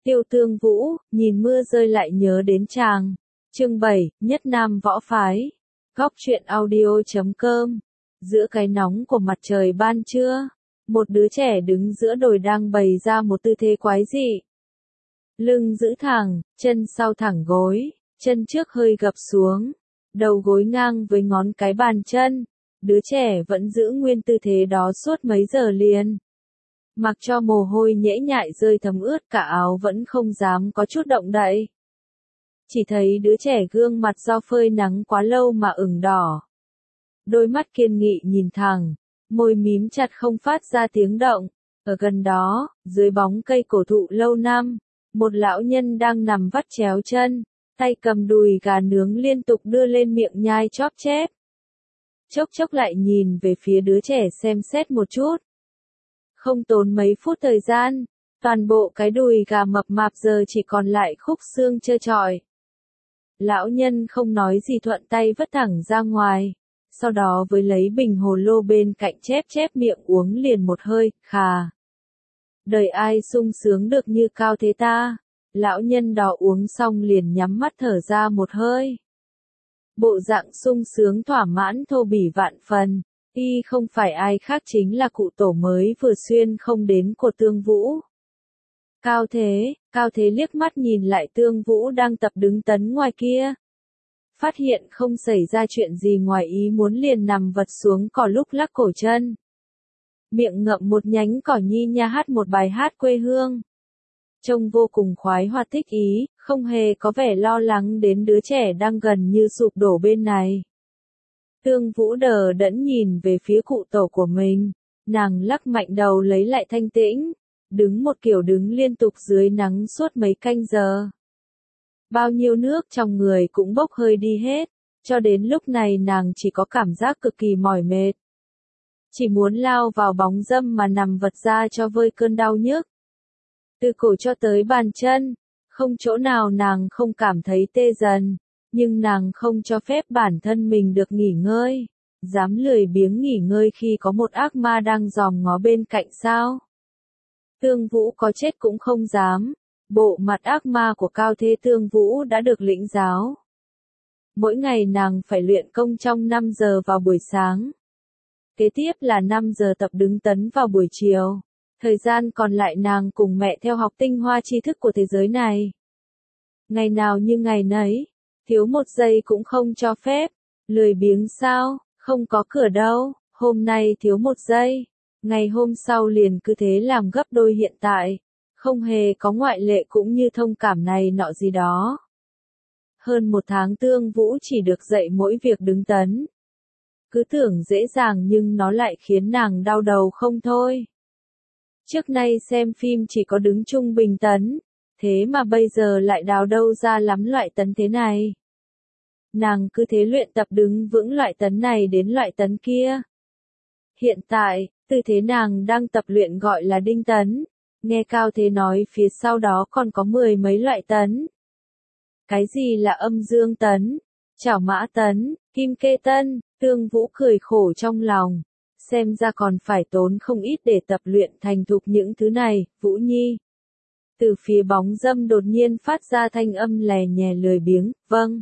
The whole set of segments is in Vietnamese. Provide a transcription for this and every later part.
Tiêu Tương Vũ, nhìn mưa rơi lại nhớ đến chàng. Chương 7, Nhất Nam Võ Phái. Góc truyện audio.com. Giữa cái nóng của mặt trời ban trưa, một đứa trẻ đứng giữa đồi đang bày ra một tư thế quái dị. Lưng giữ thẳng, chân sau thẳng gối, chân trước hơi gập xuống, đầu gối ngang với ngón cái bàn chân. Đứa trẻ vẫn giữ nguyên tư thế đó suốt mấy giờ liền. Mặc cho mồ hôi nhễ nhại rơi thấm ướt cả áo vẫn không dám có chút động đậy. Chỉ thấy đứa trẻ gương mặt do phơi nắng quá lâu mà ửng đỏ. Đôi mắt kiên nghị nhìn thẳng, môi mím chặt không phát ra tiếng động. Ở gần đó, dưới bóng cây cổ thụ lâu năm, một lão nhân đang nằm vắt chéo chân, tay cầm đùi gà nướng liên tục đưa lên miệng nhai chóp chép. Chốc chốc lại nhìn về phía đứa trẻ xem xét một chút. Không tốn mấy phút thời gian, toàn bộ cái đùi gà mập mạp giờ chỉ còn lại khúc xương trơ trọi. Lão nhân không nói gì thuận tay vứt thẳng ra ngoài, sau đó với lấy bình hồ lô bên cạnh chép chép miệng uống liền một hơi, khà. Đời ai sung sướng được như Cao Thế ta. Lão nhân đó uống xong liền nhắm mắt thở ra một hơi. Bộ dạng sung sướng thỏa mãn thô bỉ vạn phần. Y không phải ai khác chính là cụ tổ mới vừa xuyên không đến của Tương Vũ. Cao Thế liếc mắt nhìn lại Tương Vũ đang tập đứng tấn ngoài kia. Phát hiện không xảy ra chuyện gì ngoài ý muốn liền nằm vật xuống cỏ lúc lắc cổ chân. Miệng ngậm một nhánh cỏ nhi nha hát một bài hát quê hương. Trông vô cùng khoái hoạt thích ý, không hề có vẻ lo lắng đến đứa trẻ đang gần như sụp đổ bên này. Tương Vũ đờ đẫn nhìn về phía cụ tổ của mình, nàng lắc mạnh đầu lấy lại thanh tĩnh, đứng một kiểu đứng liên tục dưới nắng suốt mấy canh giờ. Bao nhiêu nước trong người cũng bốc hơi đi hết, cho đến lúc này nàng chỉ có cảm giác cực kỳ mỏi mệt. Chỉ muốn lao vào bóng râm mà nằm vật ra cho vơi cơn đau nhức. Từ cổ cho tới bàn chân, không chỗ nào nàng không cảm thấy tê dần. Nhưng nàng không cho phép bản thân mình được nghỉ ngơi, dám lười biếng nghỉ ngơi khi có một ác ma đang dòm ngó bên cạnh sao. Tương Vũ có chết cũng không dám, bộ mặt ác ma của Cao Thế Tương Vũ đã được lĩnh giáo. Mỗi ngày nàng phải luyện công trong 5 giờ vào buổi sáng. Kế tiếp là 5 giờ tập đứng tấn vào buổi chiều, thời gian còn lại nàng cùng mẹ theo học tinh hoa tri thức của thế giới này. Ngày nào như ngày nấy. Thiếu một giây cũng không cho phép. Lười biếng sao, không có cửa đâu, hôm nay thiếu một giây. Ngày hôm sau liền cứ thế làm gấp đôi hiện tại. Không hề có ngoại lệ cũng như thông cảm này nọ gì đó. Hơn một tháng Tương Vũ chỉ được dạy mỗi việc đứng tấn. Cứ tưởng dễ dàng nhưng nó lại khiến nàng đau đầu không thôi. Trước nay xem phim chỉ có đứng trung bình tấn. Thế mà bây giờ lại đào đâu ra lắm loại tấn thế này. Nàng cứ thế luyện tập đứng vững loại tấn này đến loại tấn kia. Hiện tại, tư thế nàng đang tập luyện gọi là đinh tấn. Nghe Cao Thế nói phía sau đó còn có 10 mấy loại tấn. Cái gì là âm dương tấn, chảo mã tấn, kim kê tân, Tương Vũ cười khổ trong lòng. Xem ra còn phải tốn không ít để tập luyện thành thục những thứ này, Vũ Nhi. Từ phía bóng râm đột nhiên phát ra thanh âm lè nhè lười biếng, vâng.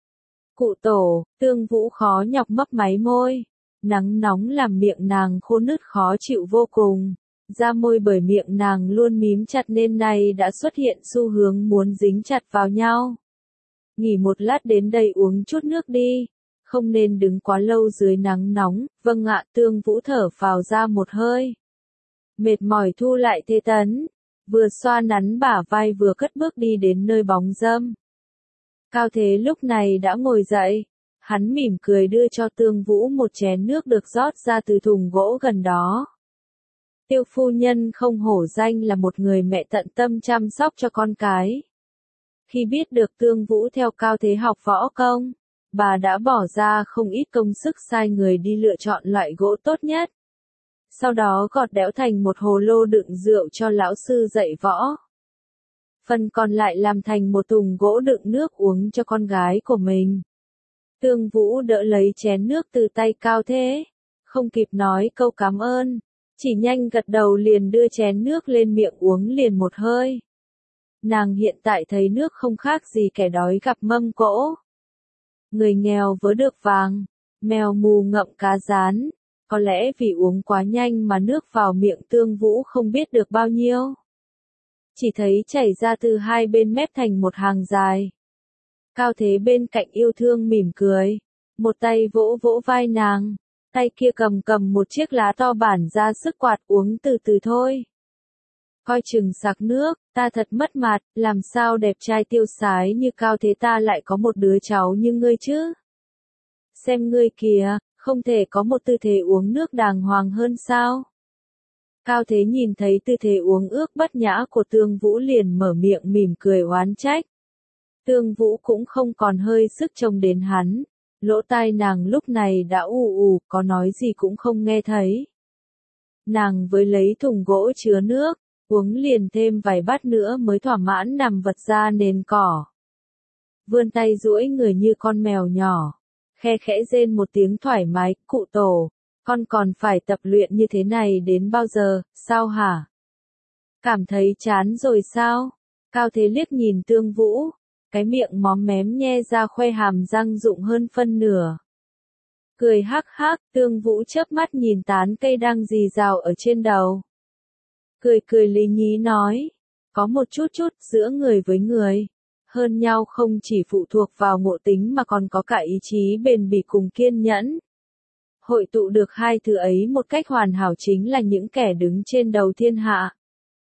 Cụ tổ, Tương Vũ khó nhọc mấp máy môi. Nắng nóng làm miệng nàng khô nứt khó chịu vô cùng. Da môi bởi miệng nàng luôn mím chặt nên nay đã xuất hiện xu hướng muốn dính chặt vào nhau. Nghỉ một lát đến đây uống chút nước đi. Không nên đứng quá lâu dưới nắng nóng, vâng ạ. Tương Vũ thở phào ra một hơi. Mệt mỏi thu lại thế tấn. Vừa xoa nắn bả vai vừa cất bước đi đến nơi bóng râm. Cao Thế lúc này đã ngồi dậy. Hắn mỉm cười đưa cho Tương Vũ một chén nước được rót ra từ thùng gỗ gần đó. Tiêu phu nhân không hổ danh là một người mẹ tận tâm chăm sóc cho con cái. Khi biết được Tương Vũ theo Cao Thế học võ công, bà đã bỏ ra không ít công sức sai người đi lựa chọn loại gỗ tốt nhất. Sau đó gọt đẽo thành một hồ lô đựng rượu cho lão sư dạy võ. Phần còn lại làm thành một thùng gỗ đựng nước uống cho con gái của mình. Tương Vũ đỡ lấy chén nước từ tay Cao Thế. Không kịp nói câu cảm ơn. Chỉ nhanh gật đầu liền đưa chén nước lên miệng uống liền một hơi. Nàng hiện tại thấy nước không khác gì kẻ đói gặp mâm cỗ. Người nghèo vớ được vàng, mèo mù ngậm cá rán. Có lẽ vì uống quá nhanh mà nước vào miệng Tương Vũ không biết được bao nhiêu. Chỉ thấy chảy ra từ hai bên mép thành một hàng dài. Cao Thế bên cạnh yêu thương mỉm cười. Một tay vỗ vỗ vai nàng. Tay kia cầm một chiếc lá to bản ra sức quạt uống từ từ thôi. Coi chừng sặc nước, ta thật mất mặt, làm sao đẹp trai tiêu sái như Cao Thế ta lại có một đứa cháu như ngươi chứ. Xem ngươi kìa, không thể có một tư thế uống nước đàng hoàng hơn sao. Cao Thế nhìn thấy tư thế uống ước bất nhã của Tương Vũ liền mở miệng mỉm cười oán trách. Tương Vũ cũng không còn hơi sức trông đến hắn. Lỗ tai nàng lúc này đã ù, có nói gì cũng không nghe thấy. Nàng với lấy thùng gỗ chứa nước, uống liền thêm vài bát nữa mới thỏa mãn nằm vật ra nền cỏ. Vươn tay duỗi người như con mèo nhỏ, khe khẽ rên một tiếng thoải mái, cụ tổ, con còn phải tập luyện như thế này đến bao giờ, sao hả? Cảm thấy chán rồi sao? Cao Thế liếc nhìn Tương Vũ. Cái miệng móm mém nhe ra khoe hàm răng rụng hơn phân nửa. Cười hắc hắc, Tương Vũ chớp mắt nhìn tán cây đang rì rào ở trên đầu. Cười lý nhí nói, có một chút giữa người với người. Hơn nhau không chỉ phụ thuộc vào ngộ tính mà còn có cả ý chí bền bỉ cùng kiên nhẫn. Hội tụ được hai thứ ấy một cách hoàn hảo chính là những kẻ đứng trên đầu thiên hạ.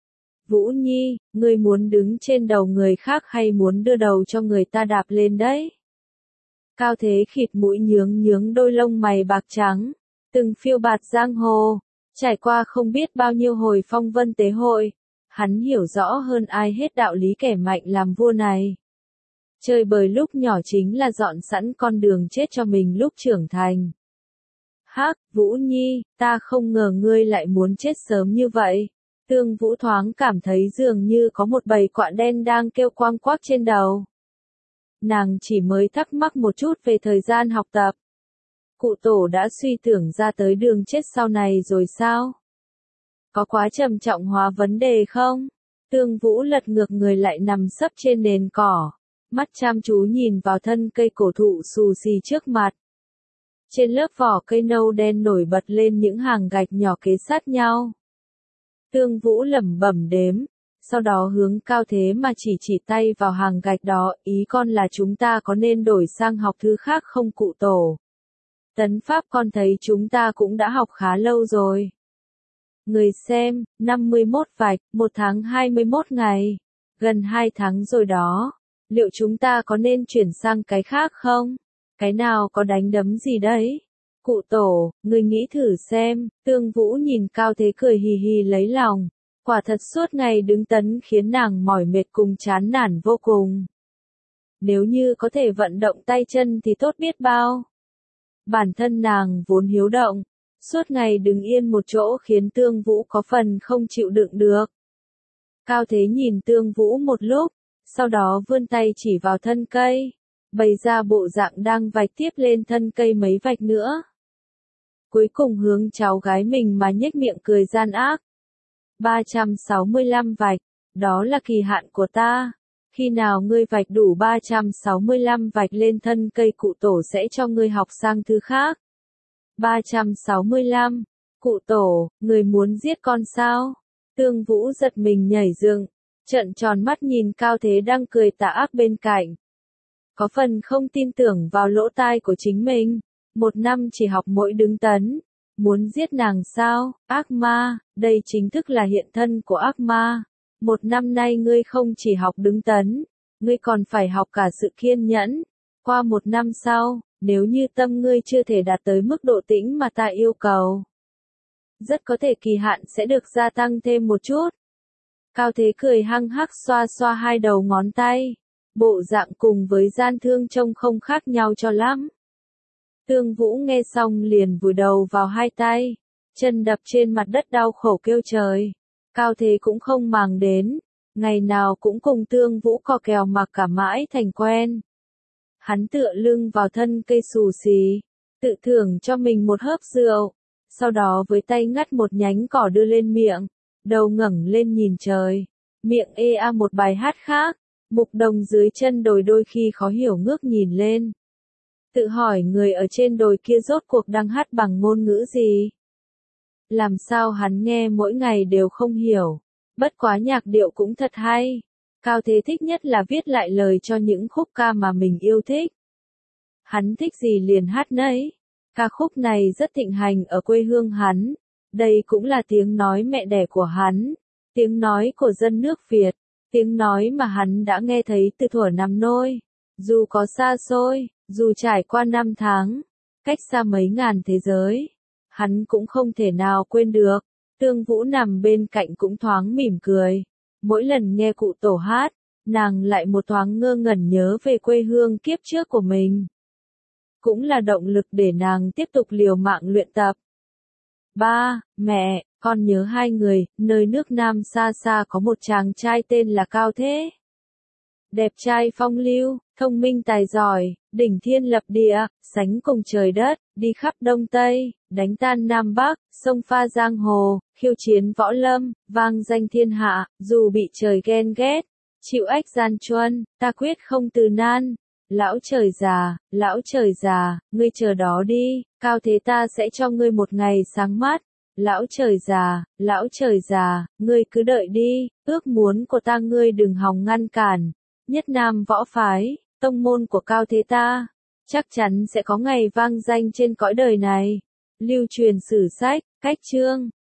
Vũ Nhi, ngươi muốn đứng trên đầu người khác hay muốn đưa đầu cho người ta đạp lên đấy? Cao Thế khịt mũi nhướng đôi lông mày bạc trắng, từng phiêu bạt giang hồ, trải qua không biết bao nhiêu hồi phong vân tế hội, hắn hiểu rõ hơn ai hết đạo lý kẻ mạnh làm vua này. Chơi bời lúc nhỏ chính là dọn sẵn con đường chết cho mình lúc trưởng thành. Hắc, Vũ Nhi, ta không ngờ ngươi lại muốn chết sớm như vậy. Tương Vũ thoáng cảm thấy dường như có một bầy quạ đen đang kêu quang quác trên đầu. Nàng chỉ mới thắc mắc một chút về thời gian học tập. Cụ tổ đã suy tưởng ra tới đường chết sau này rồi sao? Có quá trầm trọng hóa vấn đề không? Tương Vũ lật ngược người lại nằm sấp trên nền cỏ, mắt chăm chú nhìn vào thân cây cổ thụ xù xì trước mặt. Trên lớp vỏ cây nâu đen nổi bật lên những hàng gạch nhỏ kế sát nhau. Tương Vũ lẩm bẩm đếm, sau đó hướng Cao Thế mà chỉ tay vào hàng gạch đó, ý con là chúng ta có nên đổi sang học thứ khác không cụ tổ? Tấn pháp con thấy chúng ta cũng đã học khá lâu rồi. Người xem, 51 vạch, 1 tháng 21 ngày, gần 2 tháng rồi đó. Liệu chúng ta có nên chuyển sang cái khác không? Cái nào có đánh đấm gì đấy? Cụ tổ, người nghĩ thử xem. Tương Vũ nhìn Cao Thế cười hì hì lấy lòng. Quả thật suốt ngày đứng tấn khiến nàng mỏi mệt cùng chán nản vô cùng. Nếu như có thể vận động tay chân thì tốt biết bao. Bản thân nàng vốn hiếu động, suốt ngày đứng yên một chỗ khiến Tương Vũ có phần không chịu đựng được. Cao Thế nhìn Tương Vũ một lúc, sau đó vươn tay chỉ vào thân cây, bày ra bộ dạng đang vạch tiếp lên thân cây mấy vạch nữa. Cuối cùng hướng cháu gái mình mà nhếch miệng cười gian ác. 365 vạch, đó là kỳ hạn của ta. Khi nào ngươi vạch đủ 365 vạch lên thân cây cụ tổ sẽ cho ngươi học sang thứ khác. 365, cụ tổ, người muốn giết con sao? Tương Vũ giật mình nhảy dựng, trợn tròn mắt nhìn Cao Thế đang cười tà ác bên cạnh. Có phần không tin tưởng vào lỗ tai của chính mình. 1 năm chỉ học mỗi đứng tấn. Muốn giết nàng sao? Ác ma, đây chính thức là hiện thân của ác ma. 1 năm nay ngươi không chỉ học đứng tấn, ngươi còn phải học cả sự kiên nhẫn. Qua 1 năm sau, nếu như tâm ngươi chưa thể đạt tới mức độ tĩnh mà ta yêu cầu, rất có thể kỳ hạn sẽ được gia tăng thêm một chút. Cao Thế cười hăng hắc xoa xoa hai đầu ngón tay. Bộ dạng cùng với gian thương trông không khác nhau cho lắm. Tương Vũ nghe xong liền vùi đầu vào hai tay, chân đập trên mặt đất đau khổ kêu trời. Cao Thế cũng không màng đến, ngày nào cũng cùng Tương Vũ cò kèo mặc cả mãi thành quen. Hắn tựa lưng vào thân cây xù xì, tự thưởng cho mình một hớp rượu, sau đó với tay ngắt một nhánh cỏ đưa lên miệng, đầu ngẩng lên nhìn trời. Miệng ê a một bài hát khác, mục đồng dưới chân đồi đôi khi khó hiểu ngước nhìn lên. Tự hỏi người ở trên đồi kia rốt cuộc đang hát bằng ngôn ngữ gì? Làm sao hắn nghe mỗi ngày đều không hiểu. Bất quá nhạc điệu cũng thật hay. Cao Thế thích nhất là viết lại lời cho những khúc ca mà mình yêu thích. Hắn thích gì liền hát nấy. Ca khúc này rất thịnh hành ở quê hương hắn. Đây cũng là tiếng nói mẹ đẻ của hắn. Tiếng nói của dân nước Việt. Tiếng nói mà hắn đã nghe thấy từ thuở nằm nôi. Dù có xa xôi, dù trải qua năm tháng, cách xa mấy ngàn thế giới, hắn cũng không thể nào quên được. Tương Vũ nằm bên cạnh cũng thoáng mỉm cười. Mỗi lần nghe cụ tổ hát, nàng lại một thoáng ngơ ngẩn nhớ về quê hương kiếp trước của mình. Cũng là động lực để nàng tiếp tục liều mạng luyện tập. Ba, mẹ, con nhớ hai người, nơi nước Nam xa xa có một chàng trai tên là Cao Thế. Đẹp trai phong lưu, thông minh tài giỏi, đỉnh thiên lập địa, sánh cùng trời đất, đi khắp Đông Tây, đánh tan Nam Bắc, sông pha giang hồ, khiêu chiến võ lâm, vang danh thiên hạ, dù bị trời ghen ghét, chịu ách gian truân, ta quyết không từ nan. Lão trời già, ngươi chờ đó đi, Cao Thế ta sẽ cho ngươi một ngày sáng mát. Lão trời già, ngươi cứ đợi đi, ước muốn của ta ngươi đừng hòng ngăn cản. Nhất Nam võ phái, tông môn của Cao Thế ta, chắc chắn sẽ có ngày vang danh trên cõi đời này. Lưu truyền sử sách, cách chương.